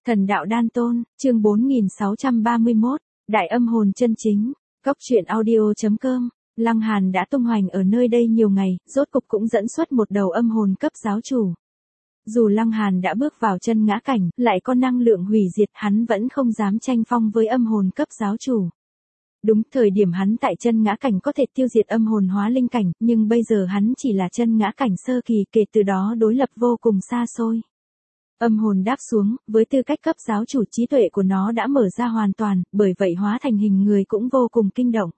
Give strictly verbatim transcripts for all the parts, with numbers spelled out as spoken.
Thần đạo đan tôn, chương bốn nghìn sáu trăm ba mươi mốt, Đại âm hồn chân chính, Cốc truyện audio.com, Lăng Hàn đã tung hoành ở nơi đây nhiều ngày, rốt cục cũng dẫn xuất một đầu âm hồn cấp giáo chủ. Dù Lăng Hàn đã bước vào chân ngã cảnh, lại có năng lượng hủy diệt, hắn vẫn không dám tranh phong với âm hồn cấp giáo chủ. Đúng thời điểm hắn tại chân ngã cảnh có thể tiêu diệt âm hồn hóa linh cảnh, nhưng bây giờ hắn chỉ là chân ngã cảnh sơ kỳ, kể từ đó đối lập vô cùng xa xôi. Âm hồn đáp xuống, với tư cách cấp giáo chủ, trí tuệ của nó đã mở ra hoàn toàn, bởi vậy hóa thành hình người cũng vô cùng kinh động.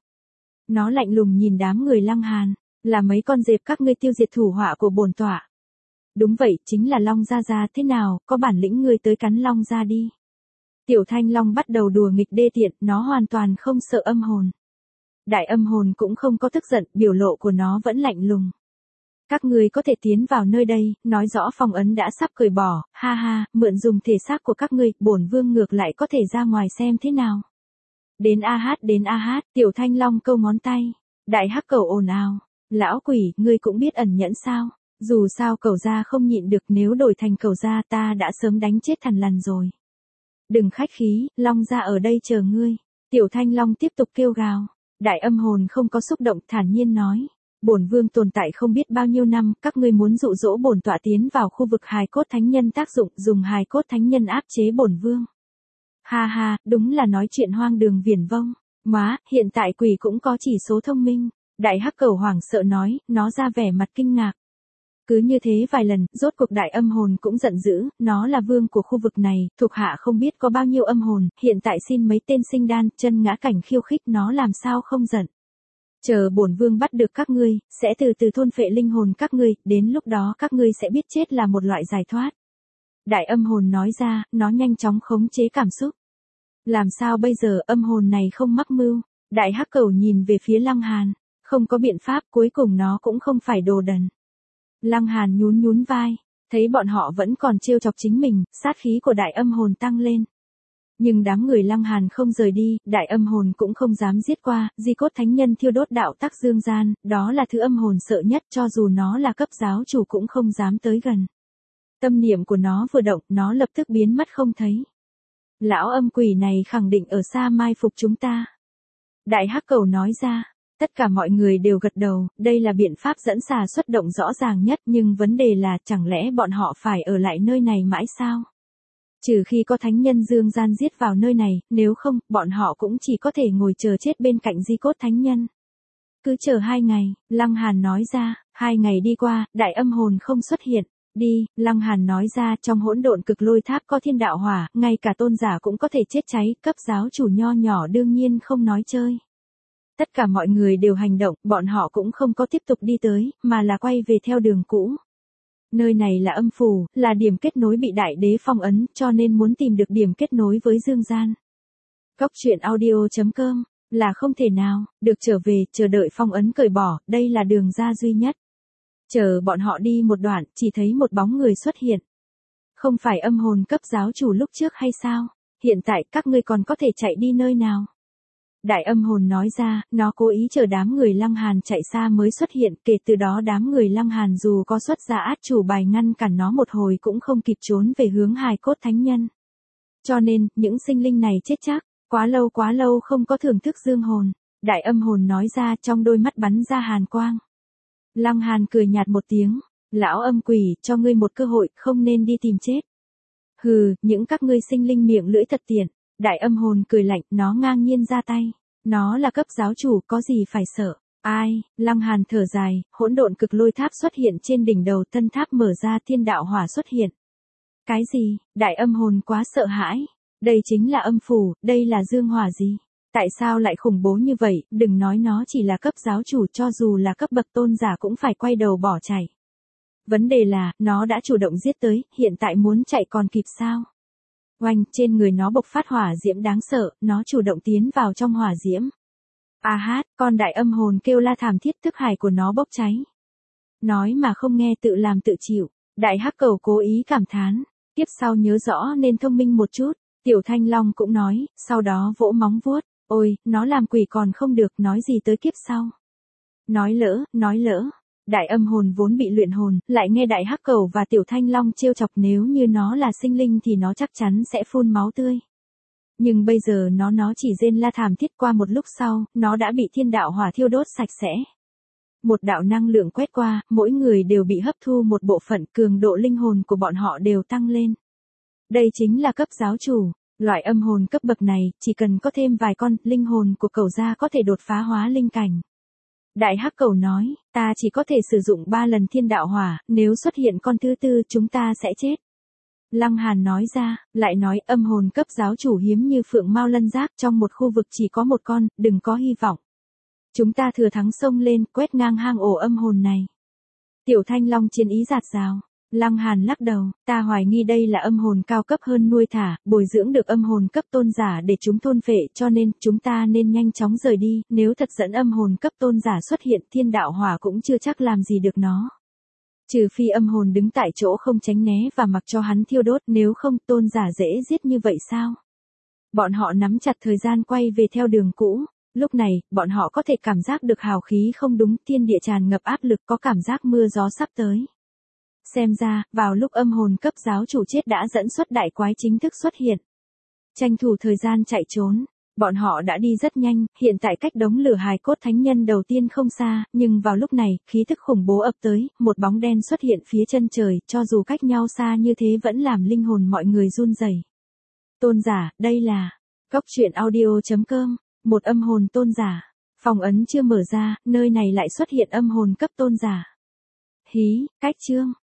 Nó lạnh lùng nhìn đám người Lăng Hàn, là mấy con dẹp các ngươi tiêu diệt thủ họa của bổn tọa. Đúng vậy, chính là Long Gia Gia, thế nào, có bản lĩnh ngươi tới cắn Long Gia đi. Tiểu Thanh Long bắt đầu đùa nghịch đê tiện, nó hoàn toàn không sợ âm hồn. Đại âm hồn cũng không có tức giận, biểu lộ của nó vẫn lạnh lùng. Các ngươi có thể tiến vào nơi đây, nói rõ phong ấn đã sắp cởi bỏ, ha ha, mượn dùng thể xác của các ngươi, bổn vương ngược lại có thể ra ngoài xem thế nào. Đến a hát, đến a hát, Tiểu Thanh Long câu ngón tay. Đại hắc cẩu ồn ào, lão quỷ, ngươi cũng biết ẩn nhẫn sao? Dù sao cẩu gia không nhịn được, nếu đổi thành cẩu gia ta đã sớm đánh chết thằn lằn rồi. Đừng khách khí, Long gia ở đây chờ ngươi. Tiểu Thanh Long tiếp tục kêu gào. Đại âm hồn không có xúc động, thản nhiên nói. Bổn vương tồn tại không biết bao nhiêu năm, các ngươi muốn dụ dỗ bổn tọa tiến vào khu vực hài cốt thánh nhân tác dụng, dùng hài cốt thánh nhân áp chế bổn vương. Ha ha, đúng là nói chuyện hoang đường viển vông. Má, hiện tại quỷ cũng có chỉ số thông minh. Đại hắc cẩu hoảng sợ nói, nó ra vẻ mặt kinh ngạc. Cứ như thế vài lần, rốt cuộc đại âm hồn cũng giận dữ, nó là vương của khu vực này, thuộc hạ không biết có bao nhiêu âm hồn, hiện tại xin mấy tên sinh đan, chân ngã cảnh khiêu khích, nó làm sao không giận. Chờ bổn vương bắt được các ngươi, sẽ từ từ thôn phệ linh hồn các ngươi, đến lúc đó các ngươi sẽ biết chết là một loại giải thoát. Đại âm hồn nói ra, nó nhanh chóng khống chế cảm xúc. Làm sao bây giờ, âm hồn này không mắc mưu. Đại hắc cẩu nhìn về phía Lăng Hàn, không có biện pháp, cuối cùng nó cũng không phải đồ đần. Lăng Hàn nhún nhún vai, thấy bọn họ vẫn còn trêu chọc chính mình, sát khí của đại âm hồn tăng lên. Nhưng đám người Lăng Hàn không rời đi, đại âm hồn cũng không dám giết qua, di cốt thánh nhân thiêu đốt đạo tắc dương gian, đó là thứ âm hồn sợ nhất, cho dù nó là cấp giáo chủ cũng không dám tới gần. Tâm niệm của nó vừa động, nó lập tức biến mất không thấy. Lão âm quỷ này khẳng định ở xa mai phục chúng ta. Đại hắc cẩu nói ra. Tất cả mọi người đều gật đầu, đây là biện pháp dẫn xà xuất động rõ ràng nhất, nhưng vấn đề là chẳng lẽ bọn họ phải ở lại nơi này mãi sao? Trừ khi có thánh nhân dương gian giết vào nơi này, nếu không, bọn họ cũng chỉ có thể ngồi chờ chết bên cạnh di cốt thánh nhân. Cứ chờ hai ngày, Lăng Hàn nói ra, hai ngày đi qua, đại âm hồn không xuất hiện. Đi, Lăng Hàn nói ra, trong hỗn độn cực lôi tháp có thiên đạo hỏa, ngay cả tôn giả cũng có thể chết cháy, cấp giáo chủ nho nhỏ đương nhiên không nói chơi. Tất cả mọi người đều hành động, bọn họ cũng không có tiếp tục đi tới, mà là quay về theo đường cũ. Nơi này là âm phủ, là điểm kết nối bị đại đế phong ấn, cho nên muốn tìm được điểm kết nối với dương gian. Cốc truyện audio.com, là không thể nào, được trở về, chờ đợi phong ấn cởi bỏ, đây là đường ra duy nhất. Chờ bọn họ đi một đoạn, chỉ thấy một bóng người xuất hiện. Không phải âm hồn cấp giáo chủ lúc trước hay sao? Hiện tại các ngươi còn có thể chạy đi nơi nào? Đại âm hồn nói ra, nó cố ý chờ đám người Lăng Hàn chạy xa mới xuất hiện, kể từ đó đám người Lăng Hàn dù có xuất ra át chủ bài ngăn cản nó một hồi cũng không kịp trốn về hướng hài cốt thánh nhân. Cho nên, những sinh linh này chết chắc, quá lâu quá lâu không có thưởng thức dương hồn. Đại âm hồn nói ra, trong đôi mắt bắn ra hàn quang. Lăng Hàn cười nhạt một tiếng, lão âm quỷ, cho ngươi một cơ hội, không nên đi tìm chết. Hừ, những các ngươi sinh linh miệng lưỡi thật tiện. Đại âm hồn cười lạnh, nó ngang nhiên ra tay. Nó là cấp giáo chủ, có gì phải sợ. Ai, Lăng Hàn thở dài, hỗn độn cực lôi tháp xuất hiện trên đỉnh đầu, tân tháp mở ra, thiên đạo hỏa xuất hiện. Cái gì, đại âm hồn quá sợ hãi. Đây chính là âm phủ, đây là dương hỏa gì? Tại sao lại khủng bố như vậy, đừng nói nó chỉ là cấp giáo chủ, cho dù là cấp bậc tôn giả cũng phải quay đầu bỏ chạy. Vấn đề là, nó đã chủ động giết tới, hiện tại muốn chạy còn kịp sao? Oanh, trên người nó bộc phát hỏa diễm đáng sợ, nó chủ động tiến vào trong hỏa diễm. A hát, con đại âm hồn kêu la thảm thiết, thức hải của nó bốc cháy. Nói mà không nghe tự làm tự chịu, đại hắc cẩu cố ý cảm thán, tiếp sau nhớ rõ nên thông minh một chút. Tiểu Thanh Long cũng nói, sau đó vỗ móng vuốt, ôi, nó làm quỷ còn không được, nói gì tới kiếp sau. Nói lỡ, nói lỡ, Đại âm hồn vốn bị luyện hồn, lại nghe đại hắc cẩu và tiểu thanh long trêu chọc, nếu như nó là sinh linh thì nó chắc chắn sẽ phun máu tươi. Nhưng bây giờ nó nó chỉ rên la thảm thiết, qua một lúc sau, nó đã bị thiên đạo hỏa thiêu đốt sạch sẽ. Một đạo năng lượng quét qua, mỗi người đều bị hấp thu một bộ phận, cường độ linh hồn của bọn họ đều tăng lên. Đây chính là cấp giáo chủ, loại âm hồn cấp bậc này, chỉ cần có thêm vài con, linh hồn của cẩu gia có thể đột phá hóa linh cảnh. Đại hắc cẩu nói, ta chỉ có thể sử dụng ba lần thiên đạo hỏa, nếu xuất hiện con thứ tư chúng ta sẽ chết. Lăng Hàn nói ra, lại nói âm hồn cấp giáo chủ hiếm như phượng mao lân giác, trong một khu vực chỉ có một con, đừng có hy vọng. Chúng ta thừa thắng xông lên, quét ngang hang ổ âm hồn này. Tiểu thanh long chiến ý giạt rào. Lăng Hàn lắc đầu, ta hoài nghi đây là âm hồn cao cấp hơn nuôi thả, bồi dưỡng được âm hồn cấp tôn giả để chúng thôn phệ, cho nên, chúng ta nên nhanh chóng rời đi, nếu thật dẫn âm hồn cấp tôn giả xuất hiện, thiên đạo hỏa cũng chưa chắc làm gì được nó. Trừ phi âm hồn đứng tại chỗ không tránh né và mặc cho hắn thiêu đốt, nếu không tôn giả dễ giết như vậy sao? Bọn họ nắm chặt thời gian quay về theo đường cũ. Lúc này, bọn họ có thể cảm giác được hào khí không đúng, thiên địa tràn ngập áp lực, có cảm giác mưa gió sắp tới. Xem ra, vào lúc âm hồn cấp giáo chủ chết đã dẫn xuất đại quái chính thức xuất hiện. Tranh thủ thời gian chạy trốn, bọn họ đã đi rất nhanh, hiện tại cách đống lửa hài cốt thánh nhân đầu tiên không xa, nhưng vào lúc này, khí thức khủng bố ập tới, một bóng đen xuất hiện phía chân trời, cho dù cách nhau xa như thế vẫn làm linh hồn mọi người run rẩy. Tôn giả, đây là Cốc Truyện Audio chấm com. Một âm hồn tôn giả. Phòng ấn chưa mở ra, nơi này lại xuất hiện âm hồn cấp tôn giả. Hí, cách chương.